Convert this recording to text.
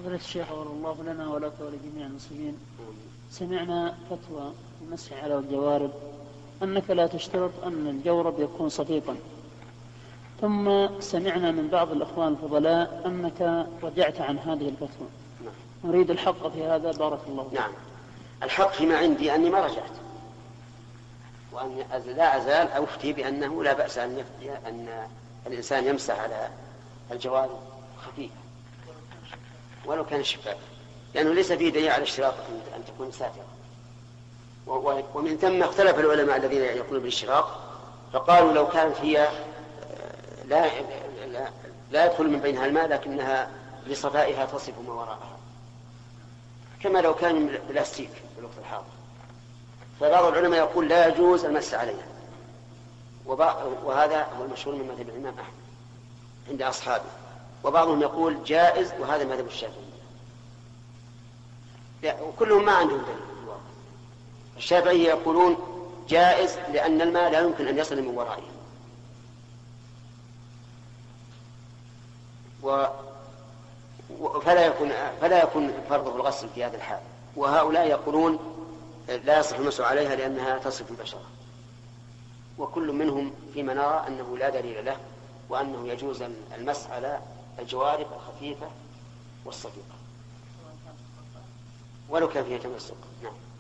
فضيلة الشيخ غفر الله لنا ولك ولجميع المسلمين، سمعنا فتوى المسح على الجوارب أنك لا تشترط أن الجورب يكون صفيقا، ثم سمعنا من بعض الأخوان الفضلاء أنك رجعت عن هذه الفتوى. نريد الحق في هذا بارك الله فيك. نعم، الحق فيما عندي أني ما رجعت، وأن لا أزال أفتي بأنه لا بأس أن الإنسان يمسح على الجوارب خفيفة ولو كان شفاف، لأنه ليس فيه دليل على اشتراط أن تكون ساترة. ومن ثم اختلف العلماء الذين يقولون بالاشتراط، فقالوا لو كانت هي لا يدخل من بينها الماء لكنها لصفائها تصف ما وراءها، كما لو كان من بلاستيك في الوقت الحاضر. فبعض العلماء يقول لا يجوز المس عليها، وهذا هو المشهور من مذهب الإمام أحمد عند أصحابه، وبعضهم يقول جائز، وهذا مذهب الشافعي. وكلهم ما عندهم دليل. الشافعي يقولون جائز لأن الماء لا يمكن أن يصل من ورائه، فلا يكون فرضه الغسل في هذا الحال. وهؤلاء يقولون لا يصح المسح عليها لأنها تصف البشرة، وكل منهم فيما نرى أنه لا دليل له، وأنه يجوز المسح على الجوارب الخفيفة والصديقة ولو كان فيها تمسك. نعم.